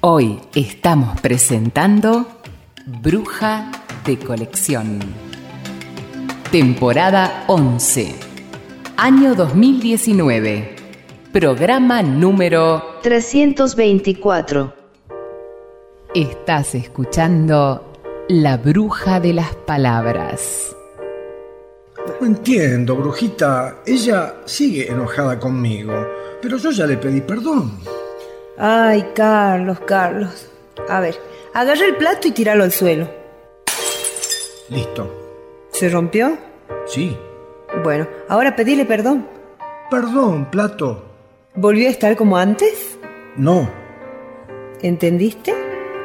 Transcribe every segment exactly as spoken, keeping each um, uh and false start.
Hoy estamos presentando Bruja de Colección. Temporada once. Año dos mil diecinueve. Programa número trescientos veinticuatro. Estás escuchando La Bruja de las Palabras. No entiendo, brujita. Ella sigue enojada conmigo, pero yo ya le pedí perdón. Ay, Carlos, Carlos. A ver, agarra el plato y tíralo al suelo. Listo. ¿Se rompió? Sí. Bueno, ahora pedile perdón. Perdón, plato. ¿Volvió a estar como antes? No. ¿Entendiste?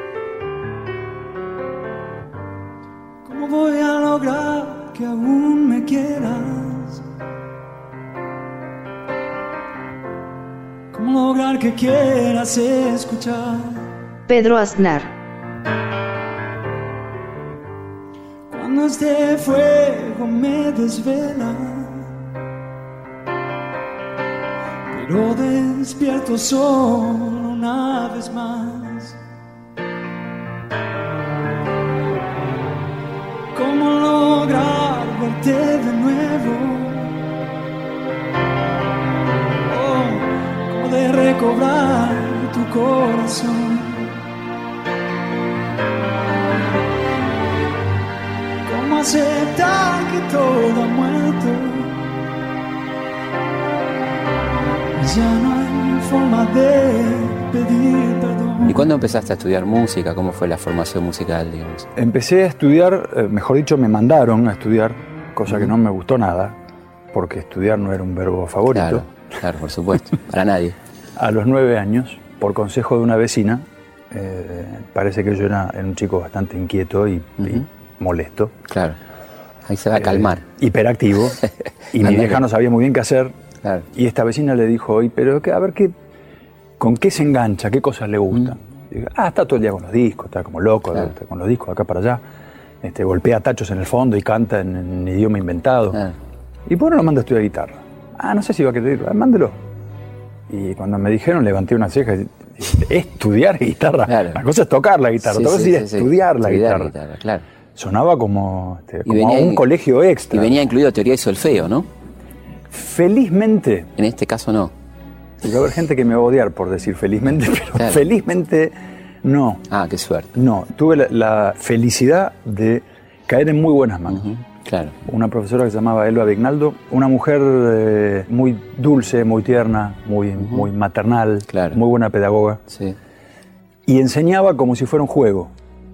¿Cómo voy a lograr que aún me quieras? ¿Cómo lograr que quieras escuchar? Pedro Aznar. Cuando este fuego me desvela, pero despierto solo una vez más. ¿Cómo lograr verte de nuevo? Oh, ¿cómo de recobrar tu corazón? ¿Cómo aceptar que todo ha muerto? Ya no hay forma de pedir perdón. ¿Y cuándo empezaste a estudiar música? ¿Cómo fue la formación musical, digamos? Empecé a estudiar, eh, mejor dicho, me mandaron a estudiar, cosa uh-huh. que no me gustó nada, porque estudiar no era un verbo favorito. Claro, claro, por supuesto, para nadie. A los nueve años, por consejo de una vecina, eh, parece que yo era, era un chico bastante inquieto y, uh-huh. y molesto. Claro, ahí se va a calmar. Eh, hiperactivo, y mi vieja no sabía muy bien qué hacer. Claro. Y esta vecina le dijo, oye, pero a ver, ¿qué, ¿con qué se engancha? ¿Qué cosas le gustan? Mm. Y digo, ah, está todo el día con los discos, está como loco, claro. está con los discos acá para allá. Este, golpea tachos en el fondo y canta en, en idioma inventado. Ah. Y bueno, lo manda a estudiar guitarra. Ah, no sé si va a querer, ah, mándelo. Y cuando me dijeron, levanté una ceja y dije, estudiar guitarra. Claro. La cosa es tocar la guitarra, sí, otra cosa sí, es sí, estudiar sí. la estudiar guitarra. guitarra claro. Sonaba como, este, como venía, a un colegio extra. Y venía incluido teoría y solfeo, ¿no? Felizmente. En este caso no. Y va a haber gente que me va a odiar por decir felizmente, pero claro. felizmente no. Ah, qué suerte. No, tuve la, la felicidad de caer en muy buenas manos. Uh-huh. Claro. Una profesora que se llamaba Elba Vignaldo, una mujer eh, muy dulce, muy tierna, muy, uh-huh. muy maternal, claro. muy buena pedagoga. Sí. Y enseñaba como si fuera un juego.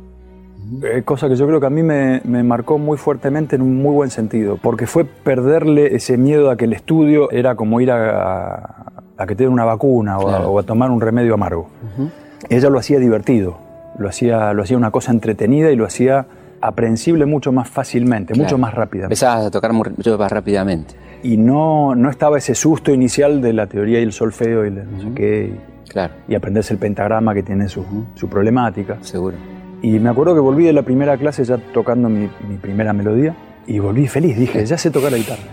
Eh, cosa que yo creo que a mí me, me marcó muy fuertemente en un muy buen sentido, porque fue perderle ese miedo a que el estudio era como ir a, a, a que te den una vacuna o, claro. a, o a tomar un remedio amargo. Uh-huh. Ella lo hacía divertido, lo hacía, lo hacía una cosa entretenida y lo hacía aprehensible mucho más fácilmente, claro. mucho más rápidamente. Empezabas a tocar mucho más rápidamente. Y no, no estaba ese susto inicial de la teoría y el solfeo y el no uh-huh. sé qué, y, claro. y aprenderse el pentagrama que tiene su, uh-huh. su problemática. Seguro. Y me acuerdo que volví de la primera clase ya tocando mi, mi primera melodía y volví feliz, dije, ya sé tocar la guitarra.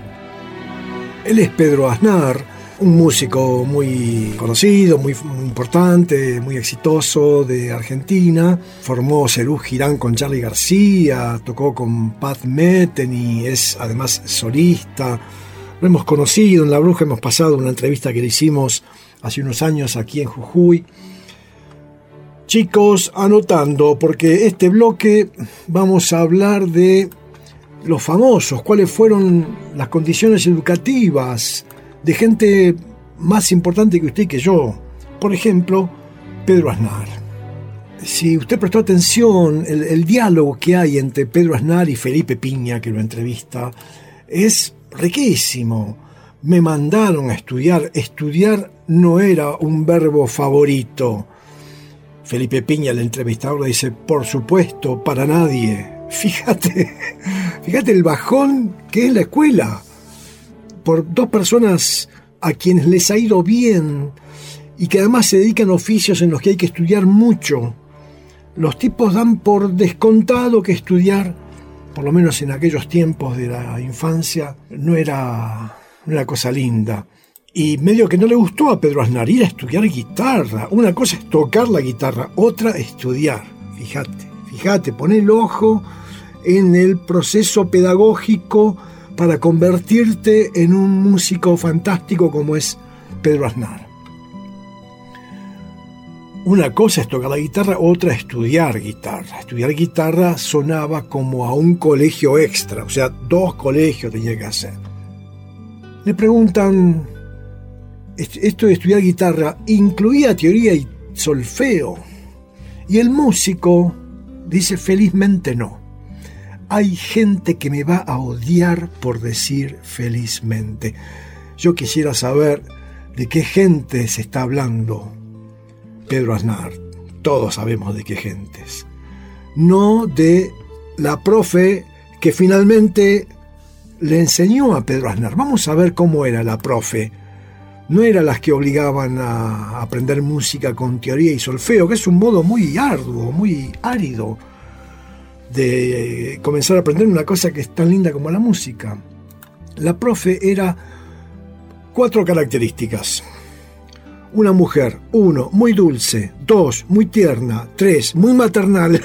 Él es Pedro Aznar, un músico muy conocido, muy, muy importante, muy exitoso de Argentina. Formó Serú Girán con Charly García, tocó con Pat Metheny, es además solista. Lo hemos conocido en La Bruja, hemos pasado una entrevista que le hicimos hace unos años aquí en Jujuy. Chicos, anotando, porque este bloque vamos a hablar de los famosos, cuáles fueron las condiciones educativas de gente más importante que usted y que yo. Por ejemplo, Pedro Aznar. Si usted prestó atención, el, el diálogo que hay entre Pedro Aznar y Felipe Piña, que lo entrevista, es riquísimo. Me mandaron a estudiar. Estudiar no era un verbo favorito. Felipe Piña, el entrevistador, le dice, por supuesto, para nadie. Fíjate, fíjate el bajón que es la escuela. Por dos personas a quienes les ha ido bien y que además se dedican a oficios en los que hay que estudiar mucho. Los tipos dan por descontado que estudiar, por lo menos en aquellos tiempos de la infancia, no era una cosa linda. Y medio que no le gustó a Pedro Aznar ir a estudiar guitarra. Una cosa es tocar la guitarra, otra estudiar. Fíjate, fíjate, pon el ojo en el proceso pedagógico para convertirte en un músico fantástico como es Pedro Aznar. Una cosa es tocar la guitarra, otra estudiar guitarra. Estudiar guitarra sonaba como a un colegio extra, o sea, dos colegios tenía que hacer. Le preguntan, esto de estudiar guitarra incluía teoría y solfeo. Y el músico dice felizmente no. Hay gente que me va a odiar por decir felizmente. Yo quisiera saber de qué gente se está hablando Pedro Aznar. Todos sabemos de qué gentes. No de la profe que finalmente le enseñó a Pedro Aznar. Vamos a ver cómo era la profe. No era las que obligaban a aprender música con teoría y solfeo, que es un modo muy arduo, muy árido de comenzar a aprender una cosa que es tan linda como la música. La profe era cuatro características. Una mujer, uno, muy dulce, dos, muy tierna, tres, muy maternal,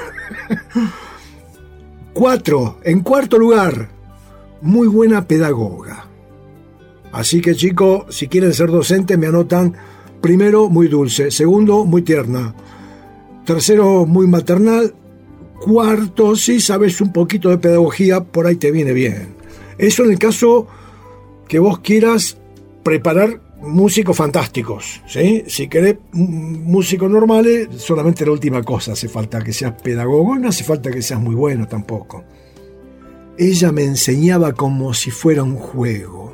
cuatro, en cuarto lugar, muy buena pedagoga. Así que, chicos, si quieren ser docentes, me anotan: primero, muy dulce; segundo, muy tierna; tercero, muy maternal; cuarto, si sabes un poquito de pedagogía, por ahí te viene bien. Eso en el caso que vos quieras preparar músicos fantásticos, ¿sí? Si querés músicos normales, solamente la última cosa hace falta, que seas pedagogo, no hace falta que seas muy bueno tampoco. Ella me enseñaba como si fuera un juego.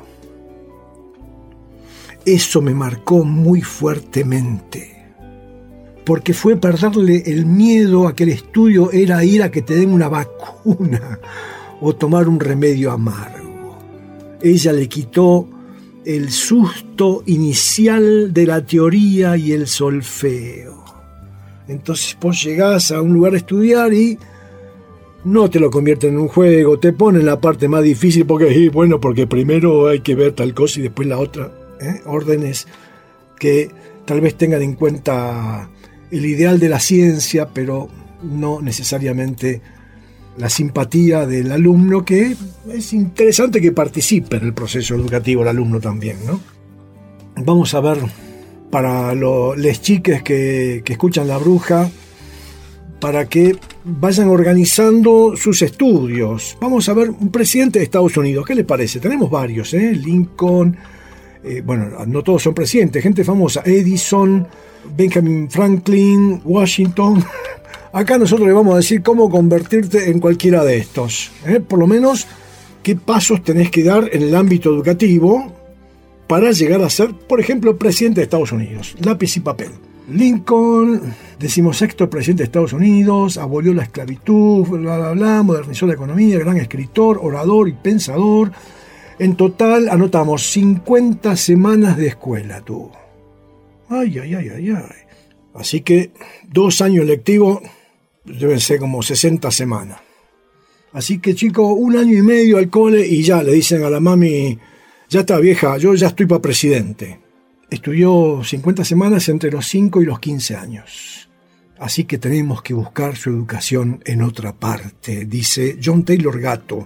Eso me marcó muy fuertemente, porque fue perderle el miedo a que el estudio era ir a que te den una vacuna o tomar un remedio amargo. Ella le quitó el susto inicial de la teoría y el solfeo. Entonces vos llegás a un lugar a estudiar y no te lo convierten en un juego, te ponen la parte más difícil porque, bueno, porque primero hay que ver tal cosa y después la otra. ¿eh? Órdenes que tal vez tengan en cuenta el ideal de la ciencia, pero no necesariamente la simpatía del alumno, que es interesante que participe en el proceso educativo el alumno también, ¿no? Vamos a ver, para los les chiques que, que escuchan La Bruja, para que vayan organizando sus estudios. Vamos a ver un presidente de Estados Unidos. ¿Qué les parece? Tenemos varios, ¿eh? Lincoln, eh, bueno, no todos son presidentes, gente famosa: Edison, Benjamin Franklin, Washington. Acá nosotros le vamos a decir cómo convertirte en cualquiera de estos, ¿eh? Por lo menos qué pasos tenés que dar en el ámbito educativo para llegar a ser, por ejemplo, presidente de Estados Unidos. Lápiz y papel. Lincoln, decimosexto presidente de Estados Unidos, abolió la esclavitud, bla, bla, bla, modernizó la economía, gran escritor, orador y pensador. En total anotamos cincuenta semanas de escuela tuvo. Ay, ay, ay, ay, ay. Así que dos años lectivos deben ser como sesenta semanas. Así que, chicos, un año y medio al cole y ya le dicen a la mami: ya está, vieja, yo ya estoy para presidente. Estudió cincuenta semanas entre los cinco y los quince años. Así que tenemos que buscar su educación en otra parte, dice John Taylor Gatto.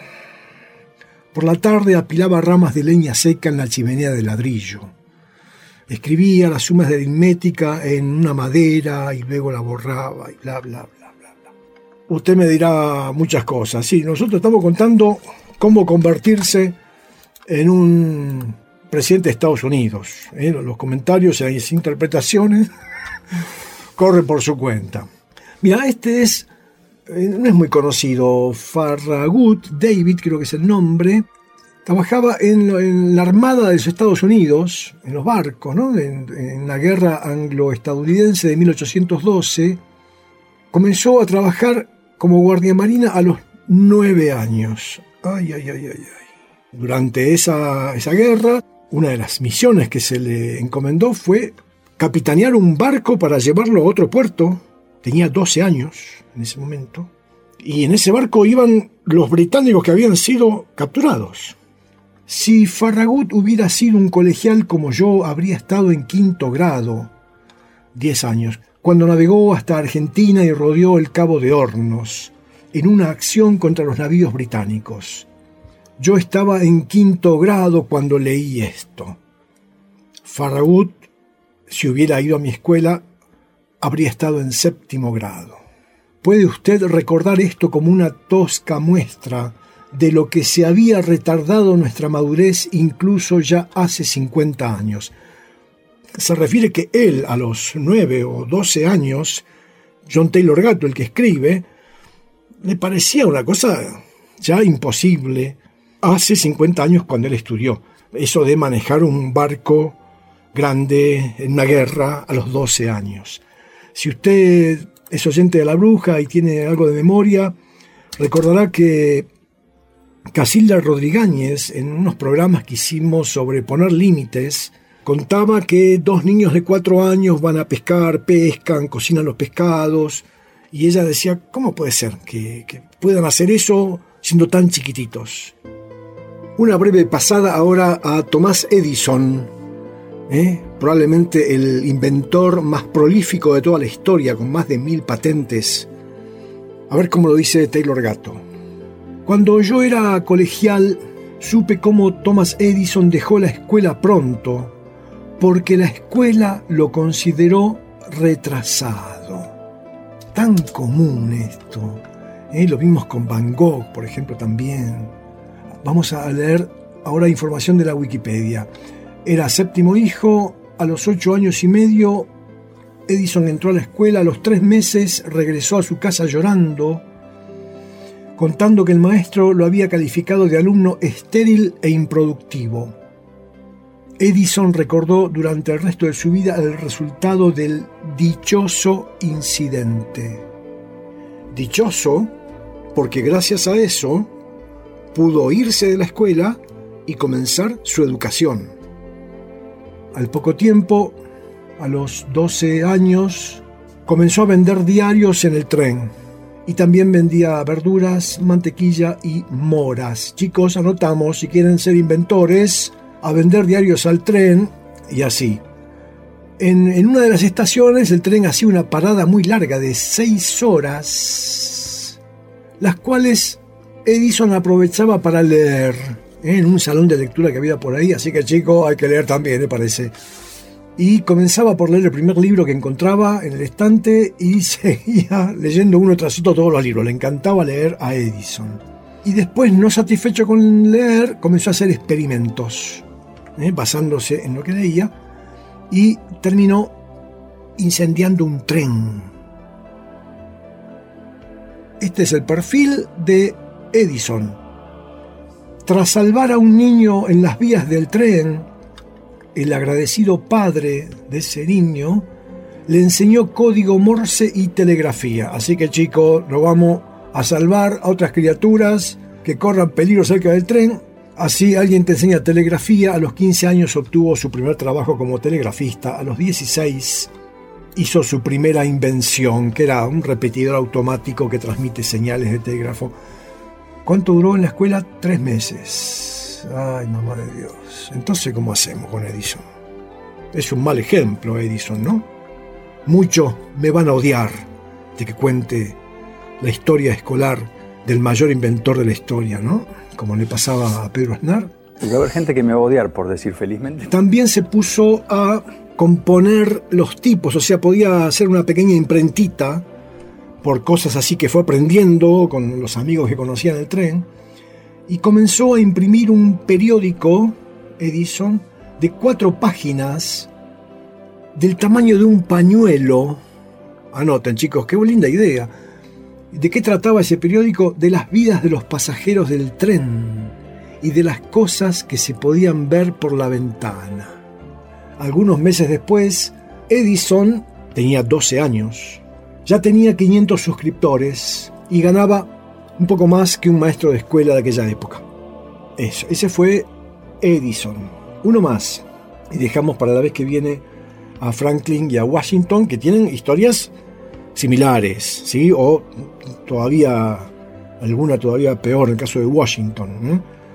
Por la tarde apilaba ramas de leña seca en la chimenea de ladrillo. Escribía las sumas de aritmética en una madera y luego la borraba y bla, bla, bla, bla, bla. Usted me dirá muchas cosas. Sí, nosotros estamos contando cómo convertirse en un presidente de Estados Unidos. ¿eh? Los comentarios y las interpretaciones corren por su cuenta. Mira, este es, eh, no es muy conocido, Farragut David, creo que es el nombre. Trabajaba en, en la Armada de los Estados Unidos, en los barcos, ¿no? en, en la guerra anglo-estadounidense de mil ochocientos doce. Comenzó a trabajar como guardiamarina a los nueve años. Ay, ay, ay, ay, ay. Durante esa, esa guerra, una de las misiones que se le encomendó fue capitanear un barco para llevarlo a otro puerto. Tenía doce años en ese momento. Y en ese barco iban los británicos que habían sido capturados. Si Farragut hubiera sido un colegial como yo, habría estado en quinto grado, diez años, cuando navegó hasta Argentina y rodeó el Cabo de Hornos, en una acción contra los navíos británicos. Yo estaba en quinto grado cuando leí esto. Farragut, si hubiera ido a mi escuela, habría estado en séptimo grado. ¿Puede usted recordar esto como una tosca muestra de lo que se había retardado nuestra madurez incluso ya hace cincuenta años? Se refiere que él, a los nueve o doce años, John Taylor Gatto, el que escribe, le parecía una cosa ya imposible hace cincuenta años cuando él estudió. Eso de manejar un barco grande en una guerra a los doce años. Si usted es oyente de La Bruja y tiene algo de memoria, recordará que Casilda Rodríguez, en unos programas que hicimos sobre poner límites, contaba que dos niños de cuatro años van a pescar, pescan, cocinan los pescados, y ella decía, ¿cómo puede ser que, que puedan hacer eso siendo tan chiquititos? Una breve pasada ahora a Thomas Edison, ¿eh? probablemente el inventor más prolífico de toda la historia, con más de mil patentes. A ver cómo lo dice Taylor Gatto. Cuando yo era colegial, supe cómo Thomas Edison dejó la escuela pronto, porque la escuela lo consideró retrasado. Tan común esto. ¿eh? Lo vimos con Van Gogh, por ejemplo, también. Vamos a leer ahora información de la Wikipedia. Era séptimo hijo, a los ocho años y medio, Edison entró a la escuela, a los tres meses regresó a su casa llorando, contando que el maestro lo había calificado de alumno estéril e improductivo. Edison recordó durante el resto de su vida el resultado del dichoso incidente. Dichoso porque gracias a eso pudo irse de la escuela y comenzar su educación. Al poco tiempo, a los doce años, comenzó a vender diarios en el tren y también vendía verduras, mantequilla y moras. Chicos, anotamos, si quieren ser inventores, a vender diarios al tren y así. En, en una de las estaciones el tren hacía una parada muy larga de seis horas, las cuales Edison aprovechaba para leer ¿eh? en un salón de lectura que había por ahí, así que chico, hay que leer también, me parece. Y comenzaba por leer el primer libro que encontraba en el estante y seguía leyendo uno tras otro todos los libros. Le encantaba leer a Edison. Y después, no satisfecho con leer, comenzó a hacer experimentos, ¿eh? basándose en lo que leía, y terminó incendiando un tren. Este es el perfil de Edison. Tras salvar a un niño en las vías del tren, el agradecido padre de ese niño le enseñó código Morse y telegrafía. Así que chicos, lo vamos a salvar a otras criaturas que corran peligro cerca del tren. Así alguien te enseña telegrafía. A los quince años obtuvo su primer trabajo como telegrafista. A los dieciséis hizo su primera invención, que era un repetidor automático que transmite señales de telégrafo. ¿Cuánto duró en la escuela? Tres meses. Ay, mamá de Dios. Entonces, ¿cómo hacemos con Edison? Es un mal ejemplo, Edison, ¿no? Muchos me van a odiar de que cuente la historia escolar del mayor inventor de la historia, ¿no? Como le pasaba a Pedro Aznar. Y va a haber gente que me va a odiar por decir felizmente. También se puso a componer los tipos, o sea, podía hacer una pequeña imprentita por cosas así que fue aprendiendo con los amigos que conocía en el tren, y comenzó a imprimir un periódico, Edison, de cuatro páginas del tamaño de un pañuelo. Anoten, chicos, qué linda idea. ¿De qué trataba ese periódico? De las vidas de los pasajeros del tren y de las cosas que se podían ver por la ventana. Algunos meses después, Edison tenía doce años. Ya tenía quinientos suscriptores y ganaba un poco más que un maestro de escuela de aquella época. Eso, ese fue Edison. Uno más. Y dejamos para la vez que viene a Franklin y a Washington, que tienen historias similares, ¿sí? O todavía, alguna todavía peor en el caso de Washington, ¿eh?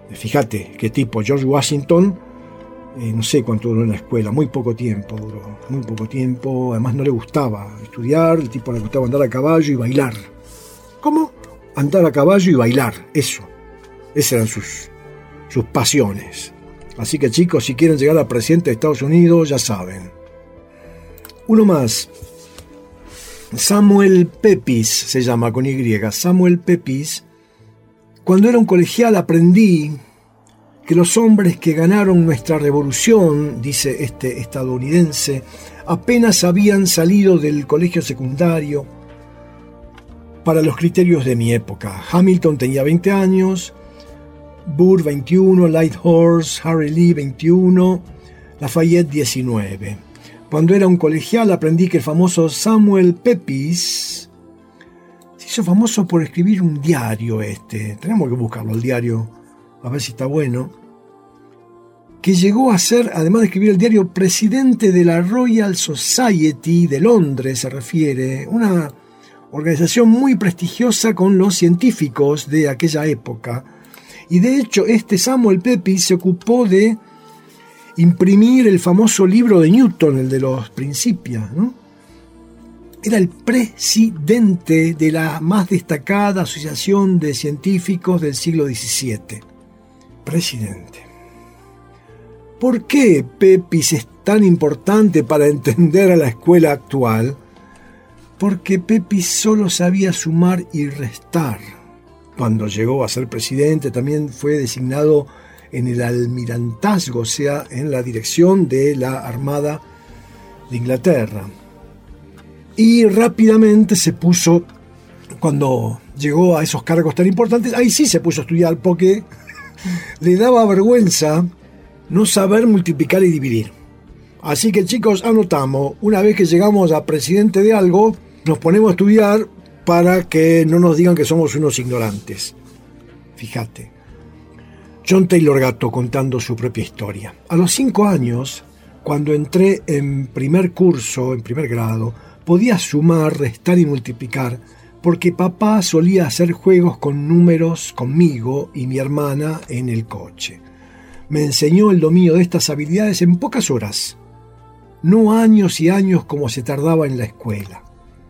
Fíjate qué tipo, George Washington, eh, no sé cuánto duró en la escuela, muy poco tiempo duró, muy poco tiempo. Además no le gustaba estudiar, el tipo le gustaba andar a caballo y bailar. ¿Cómo? Andar a caballo y bailar, eso. Esas eran sus, sus pasiones. Así que chicos, si quieren llegar a presidente de Estados Unidos, ya saben. Uno más. Samuel Pepys se llama con Y. Samuel Pepys. Cuando era un colegial aprendí que los hombres que ganaron nuestra revolución, dice este estadounidense, apenas habían salido del colegio secundario para los criterios de mi época. Hamilton tenía veinte años, Burr veintiuno, Lighthorse, Harry Lee veintiuno, Lafayette diecinueve. Cuando era un colegial aprendí que el famoso Samuel Pepys se hizo famoso por escribir un diario este. Tenemos que buscarlo, el diario, a ver si está bueno. Que llegó a ser, además de escribir el diario, presidente de la Royal Society de Londres, se refiere, una organización muy prestigiosa con los científicos de aquella época. Y de hecho, este Samuel Pepys se ocupó de imprimir el famoso libro de Newton, el de los Principia, ¿no? Era el presidente de la más destacada asociación de científicos del siglo diecisiete. Presidente. ¿Por qué Pepys es tan importante para entender a la escuela actual? Porque Pepys solo sabía sumar y restar. Cuando llegó a ser presidente también fue designado en el almirantazgo, o sea, en la dirección de la Armada de Inglaterra. Y rápidamente se puso, cuando llegó a esos cargos tan importantes, ahí sí se puso a estudiar porque le daba vergüenza no saber multiplicar y dividir. Así que chicos, anotamos, una vez que llegamos a presidente de algo, nos ponemos a estudiar para que no nos digan que somos unos ignorantes. Fíjate. John Taylor Gatto contando su propia historia. A los cinco años, cuando entré en primer curso, en primer grado, podía sumar, restar y multiplicar, porque papá solía hacer juegos con números conmigo y mi hermana en el coche. Me enseñó el dominio de estas habilidades en pocas horas, no años y años como se tardaba en la escuela.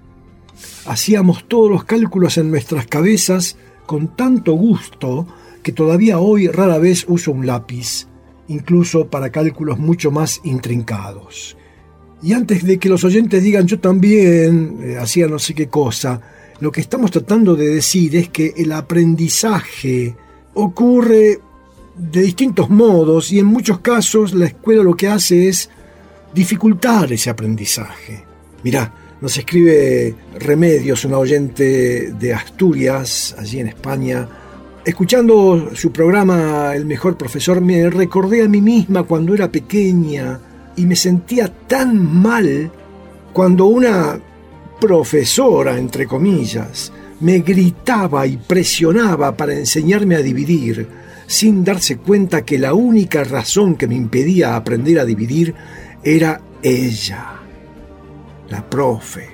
Hacíamos todos los cálculos en nuestras cabezas con tanto gusto que todavía hoy rara vez uso un lápiz, incluso para cálculos mucho más intrincados. Y antes de que los oyentes digan yo también eh, hacía no sé qué cosa, lo que estamos tratando de decir es que el aprendizaje ocurre de distintos modos y en muchos casos la escuela lo que hace es dificultar ese aprendizaje. Mirá, nos escribe Remedios, una oyente de Asturias, allí en España. Escuchando su programa El Mejor Profesor, me recordé a mí misma cuando era pequeña y me sentía tan mal cuando una profesora, entre comillas, me gritaba y presionaba para enseñarme a dividir, sin darse cuenta que la única razón que me impedía aprender a dividir era ella, la profe.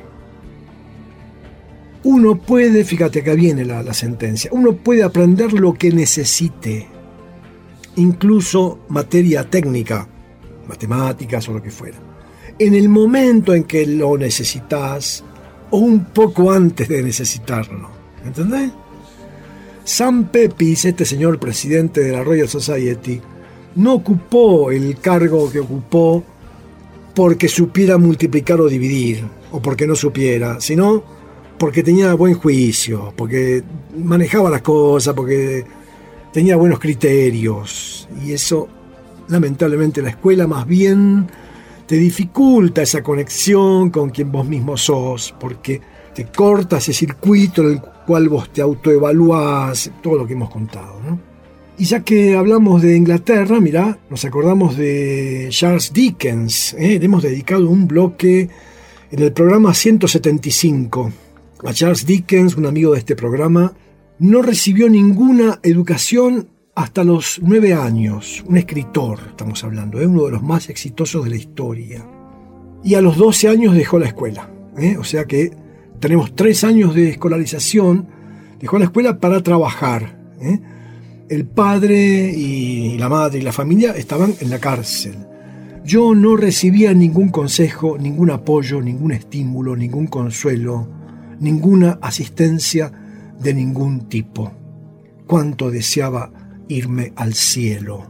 Uno puede, fíjate acá viene la, la sentencia, uno puede aprender lo que necesite, incluso materia técnica, matemáticas o lo que fuera, en el momento en que lo necesitas o un poco antes de necesitarlo. ¿Entendés? Sam Pepys, este señor presidente de la Royal Society, no ocupó el cargo que ocupó porque supiera multiplicar o dividir, o porque no supiera, sino porque tenía buen juicio, porque manejaba las cosas, porque tenía buenos criterios. Y eso, lamentablemente, la escuela más bien te dificulta esa conexión con quien vos mismo sos, porque te corta ese circuito en el cual vos te autoevaluás, todo lo que hemos contado, ¿no? Y ya que hablamos de Inglaterra, mirá, nos acordamos de Charles Dickens, ¿eh? Le hemos dedicado un bloque en el programa ciento setenta y cinco. A Charles Dickens, un amigo de este programa, no recibió ninguna educación hasta los nueve años. Un escritor, estamos hablando, ¿eh? Uno de los más exitosos de la historia. Y a los doce años dejó la escuela, ¿eh? O sea que tenemos tres años de escolarización. Dejó la escuela para trabajar, ¿eh? el padre y la madre y la familia estaban en la cárcel. Yo no recibía ningún consejo, ningún apoyo, ningún estímulo, ningún consuelo, ninguna asistencia de ningún tipo. Cuánto deseaba irme al cielo.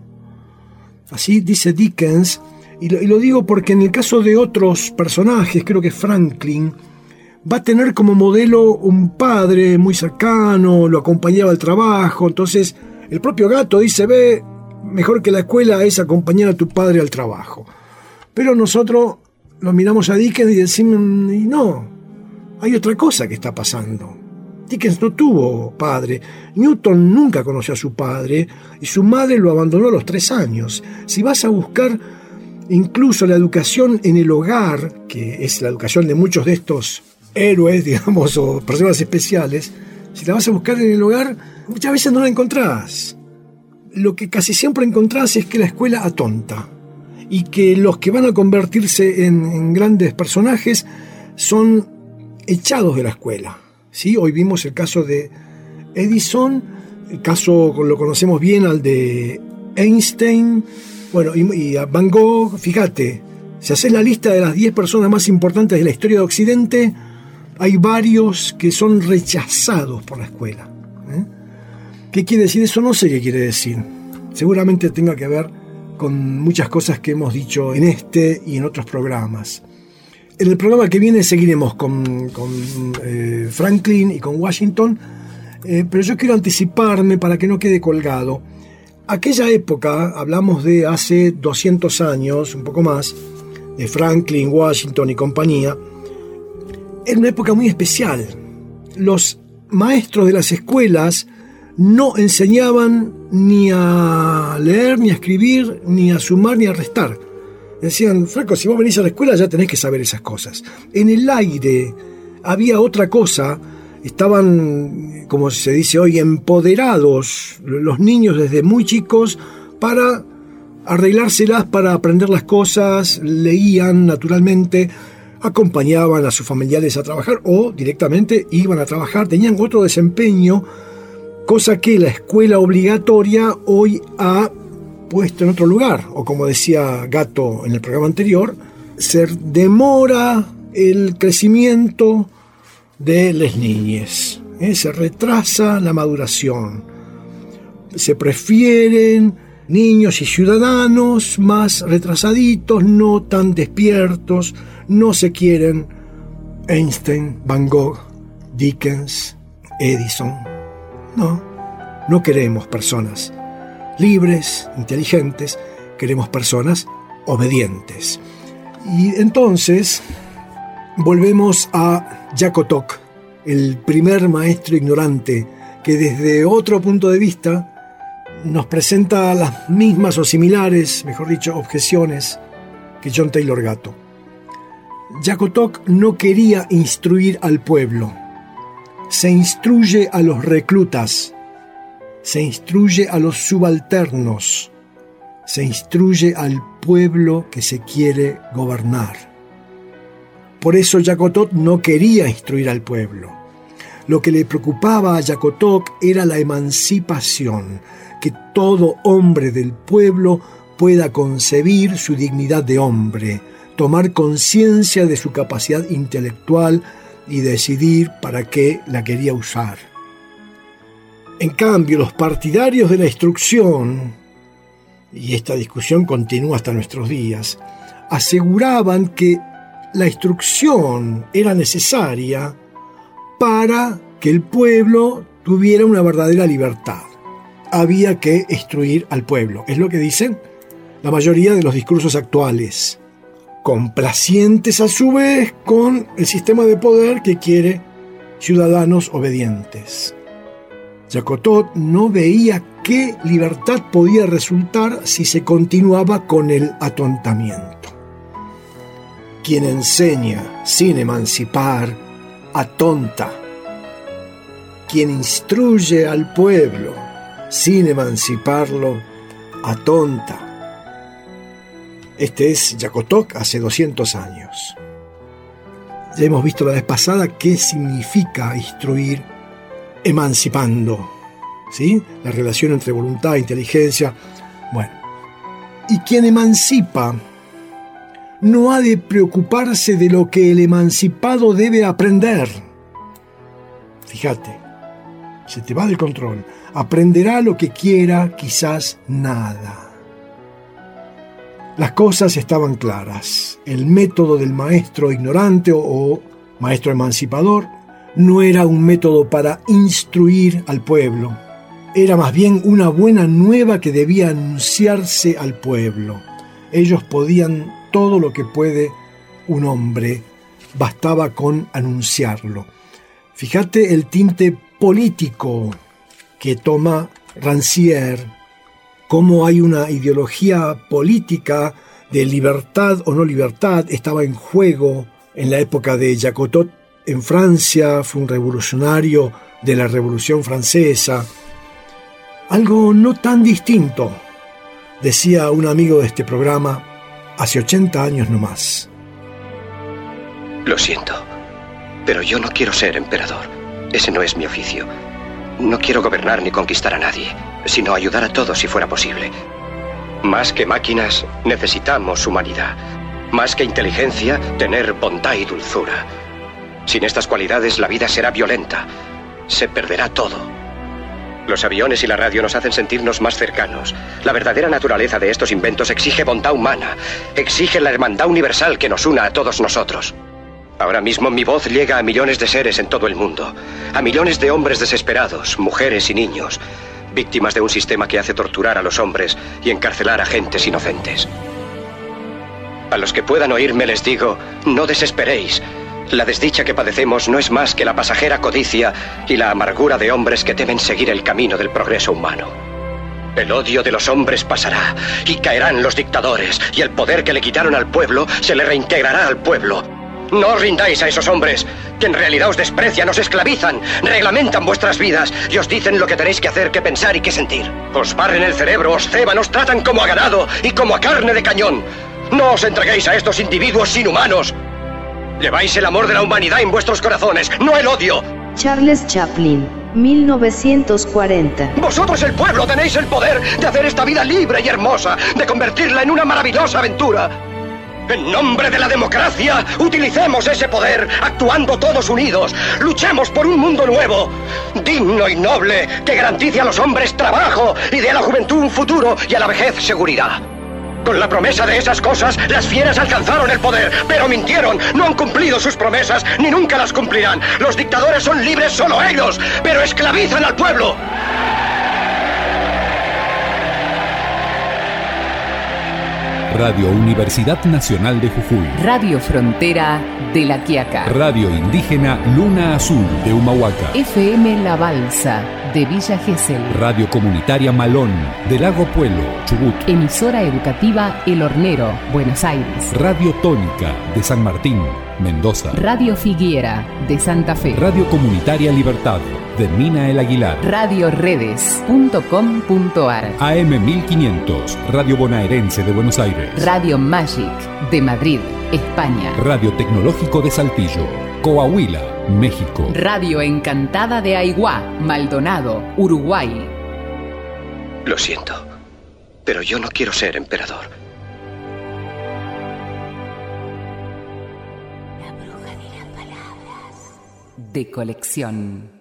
Así dice Dickens, y lo, y lo digo porque en el caso de otros personajes, creo que Franklin va a tener como modelo un padre muy cercano, lo acompañaba al trabajo. Entonces el propio Gato dice, ve, mejor que la escuela es acompañar a tu padre al trabajo. Pero nosotros lo miramos a Dickens y decimos, y no, hay otra cosa que está pasando. Dickens no tuvo padre, Newton nunca conoció a su padre y su madre lo abandonó a los tres años. Si vas a buscar incluso la educación en el hogar, que es la educación de muchos de estos héroes, digamos, o personas especiales, si la vas a buscar en el hogar, muchas veces no la encontrás. Lo que casi siempre encontrás es que la escuela atonta y que los que van a convertirse en, en grandes personajes son echados de la escuela. ¿Sí? Hoy vimos el caso de Edison, el caso lo conocemos bien, al de Einstein, bueno, y, y a Van Gogh. Fíjate, si haces la lista de las diez personas más importantes de la historia de Occidente, hay varios que son rechazados por la escuela. ¿Eh? ¿Qué quiere decir eso? No sé qué quiere decir. Seguramente tenga que ver con muchas cosas que hemos dicho en este y en otros programas. En el programa que viene seguiremos con, con eh, Franklin y con Washington, eh, pero yo quiero anticiparme para que no quede colgado. Aquella época, hablamos de hace doscientos años, un poco más, de Franklin, Washington y compañía, era una época muy especial. Los maestros de las escuelas no enseñaban ni a leer, ni a escribir, ni a sumar, ni a restar. Decían, Franco, si vos venís a la escuela ya tenés que saber esas cosas. En el aire había otra cosa, estaban, como se dice hoy, empoderados los niños desde muy chicos para arreglárselas, para aprender las cosas, leían naturalmente, acompañaban a sus familiares a trabajar o directamente iban a trabajar, tenían otro desempeño, cosa que la escuela obligatoria hoy ha puesto en otro lugar, o como decía Gato en el programa anterior, se demora el crecimiento de las niñas, ¿eh? Se retrasa la maduración, se prefieren niños y ciudadanos más retrasaditos, no tan despiertos, no se quieren Einstein, Van Gogh, Dickens, Edison, no, no queremos personas libres, inteligentes, queremos personas obedientes. Y entonces volvemos a Jakotok, el primer maestro ignorante que desde otro punto de vista nos presenta las mismas o similares, mejor dicho, objeciones que John Taylor Gatto. Jakotok no quería instruir al pueblo, se instruye a los reclutas, se instruye a los subalternos, se instruye al pueblo que se quiere gobernar. Por eso Jakotok no quería instruir al pueblo. Lo que le preocupaba a Jakotok era la emancipación, que todo hombre del pueblo pueda concebir su dignidad de hombre, tomar conciencia de su capacidad intelectual y decidir para qué la quería usar. En cambio, los partidarios de la instrucción, y esta discusión continúa hasta nuestros días, aseguraban que la instrucción era necesaria para que el pueblo tuviera una verdadera libertad. Había que instruir al pueblo, es lo que dicen la mayoría de los discursos actuales, complacientes a su vez con el sistema de poder que quiere ciudadanos obedientes. Jakotok no veía qué libertad podía resultar si se continuaba con el atontamiento. Quien enseña sin emancipar, atonta. Quien instruye al pueblo sin emanciparlo, atonta. Este es Jakotok hace doscientos años. Ya hemos visto la vez pasada qué significa instruir emancipando. ¿sí? La relación entre voluntad e inteligencia. Bueno, y quien emancipa no ha de preocuparse de lo que el emancipado debe aprender. Fíjate, se te va del control. Aprenderá lo que quiera, quizás nada. Las cosas estaban claras. El método del maestro ignorante o, o maestro emancipador no era un método para instruir al pueblo. Era más bien una buena nueva que debía anunciarse al pueblo. Ellos podían todo lo que puede un hombre, bastaba con anunciarlo. Fíjate el tinte político que toma Rancière, cómo hay una ideología política de libertad o no libertad, estaba en juego en la época de Jacotot en Francia, fue un revolucionario de la Revolución Francesa. Algo no tan distinto, decía un amigo de este programa, hace ochenta años no más. Lo siento, pero yo no quiero ser emperador. Ese no es mi oficio. No quiero gobernar ni conquistar a nadie, sino ayudar a todos si fuera posible. Más que máquinas, necesitamos humanidad. Más que inteligencia, tener bondad y dulzura. Sin estas cualidades, la vida será violenta. Se perderá todo. Los aviones y la radio nos hacen sentirnos más cercanos. La verdadera naturaleza de estos inventos exige bondad humana. Exige la hermandad universal que nos una a todos nosotros. Ahora mismo mi voz llega a millones de seres en todo el mundo. A millones de hombres desesperados, mujeres y niños. Víctimas de un sistema que hace torturar a los hombres y encarcelar a gentes inocentes. A los que puedan oírme les digo, no desesperéis. La desdicha que padecemos no es más que la pasajera codicia y la amargura de hombres que temen seguir el camino del progreso humano. El odio de los hombres pasará y caerán los dictadores, y el poder que le quitaron al pueblo se le reintegrará al pueblo. No os rindáis a esos hombres, que en realidad os desprecian, os esclavizan, reglamentan vuestras vidas y os dicen lo que tenéis que hacer, que pensar y que sentir. Os barren el cerebro, os ceban, os tratan como a ganado y como a carne de cañón. No os entreguéis a estos individuos inhumanos. Lleváis el amor de la humanidad en vuestros corazones, no el odio. Charles Chaplin, mil novecientos cuarenta. Vosotros, el pueblo, tenéis el poder de hacer esta vida libre y hermosa, de convertirla en una maravillosa aventura. En nombre de la democracia, utilicemos ese poder, actuando todos unidos. Luchemos por un mundo nuevo, digno y noble, que garantice a los hombres trabajo y dé a la juventud un futuro y a la vejez seguridad. Con la promesa de esas cosas, las fieras alcanzaron el poder, pero mintieron, no han cumplido sus promesas, ni nunca las cumplirán. Los dictadores son libres solo ellos, pero esclavizan al pueblo. Radio Universidad Nacional de Jujuy. Radio Frontera de La Quiaca. Radio Indígena Luna Azul de Humahuaca. F M La Balsa de Villa Gesell. Radio Comunitaria Malón de Lago Puelo, Chubut. Emisora Educativa El Hornero, Buenos Aires. Radio Tónica de San Martín, Mendoza. Radio Figuera de Santa Fe. Radio Comunitaria Libertad de Mina El Aguilar. Radio Redes punto com punto ar. A M mil quinientos, Radio Bonaerense de Buenos Aires. Radio Magic de Madrid, España. Radio Tecnológico de Saltillo, Coahuila, México. Radio Encantada de Aiguá, Maldonado, Uruguay. Lo siento, pero yo no quiero ser emperador. De colección.